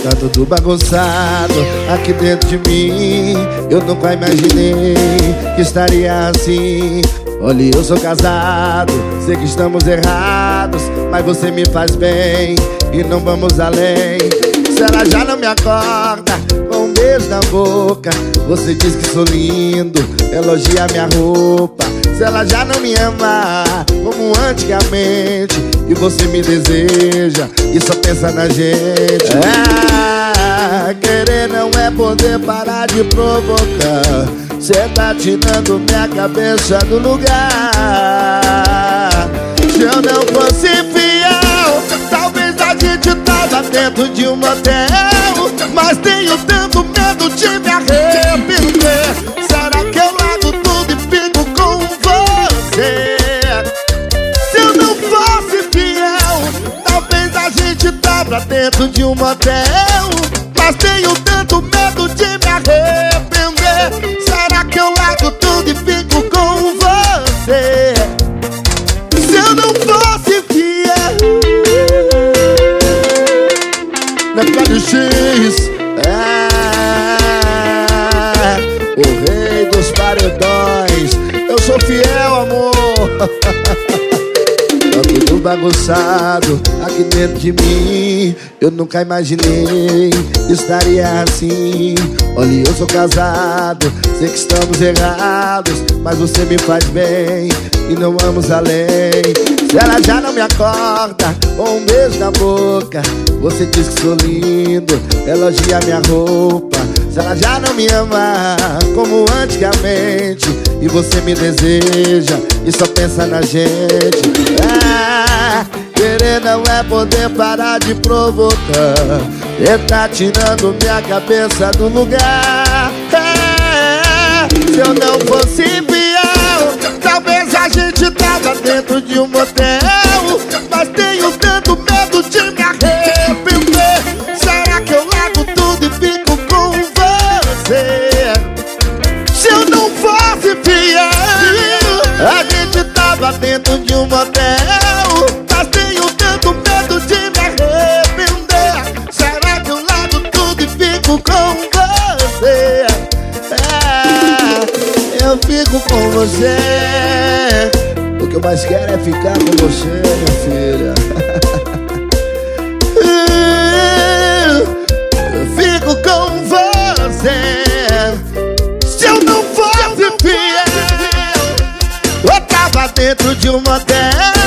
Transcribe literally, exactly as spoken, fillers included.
Tá tudo bagunçado aqui dentro de mim. Eu nunca imaginei que estaria assim. Olha, eu sou casado, sei que estamos errados, mas você me faz bem e não vamos além. Se ela já não me acorda com um beijo na boca, você diz que sou lindo, elogia minha roupa. Se ela já não me ama como antigamente, e você me deseja e só pensa na gente. Ah, querer não é poder parar de provocar. Cê tá tirando minha cabeça do lugar. Se eu não fosse fiel, talvez a gente tava dentro de um motel. Mas tenho tanto medo de me arrepender. Será que eu largo tudo e fico com você? Se eu não fosse fiel, talvez a gente tava dentro de um motel. Mas tenho tanto medo de me arrepender. Será que eu largo tudo e fico com você? Se eu não fosse fiel. Mercado X, é, o rei dos paredões. Eu sou fiel, amor. Tá tudo bagunçado aqui dentro de mim. Eu nunca imaginei que estaria assim. Olha, eu sou casado, sei que estamos errados, mas você me faz bem e não vamos além. Se ela já não me acorda com um beijo na boca, você diz que sou lindo, elogia minha roupa. Se ela já não me ama como antigamente, e você me deseja e só pensa na gente. Ah, querer não é poder parar de provocar. Ele tá tirando minha cabeça do lugar. É, se eu não fosse fiel, talvez a gente tava dentro de um motel. Mas tenho tanto medo de me arrepender. Será que eu largo tudo e fico com você? Se eu não fosse fiel, a gente tava dentro de um motel. Mas tenho tanto medo de me arrepender. Será que eu largo tudo e fico com você? É, eu fico com você. O que eu mais quero é ficar com você, minha filha. Eu fico com você. Se eu não fosse fiel, eu tava dentro de um motel.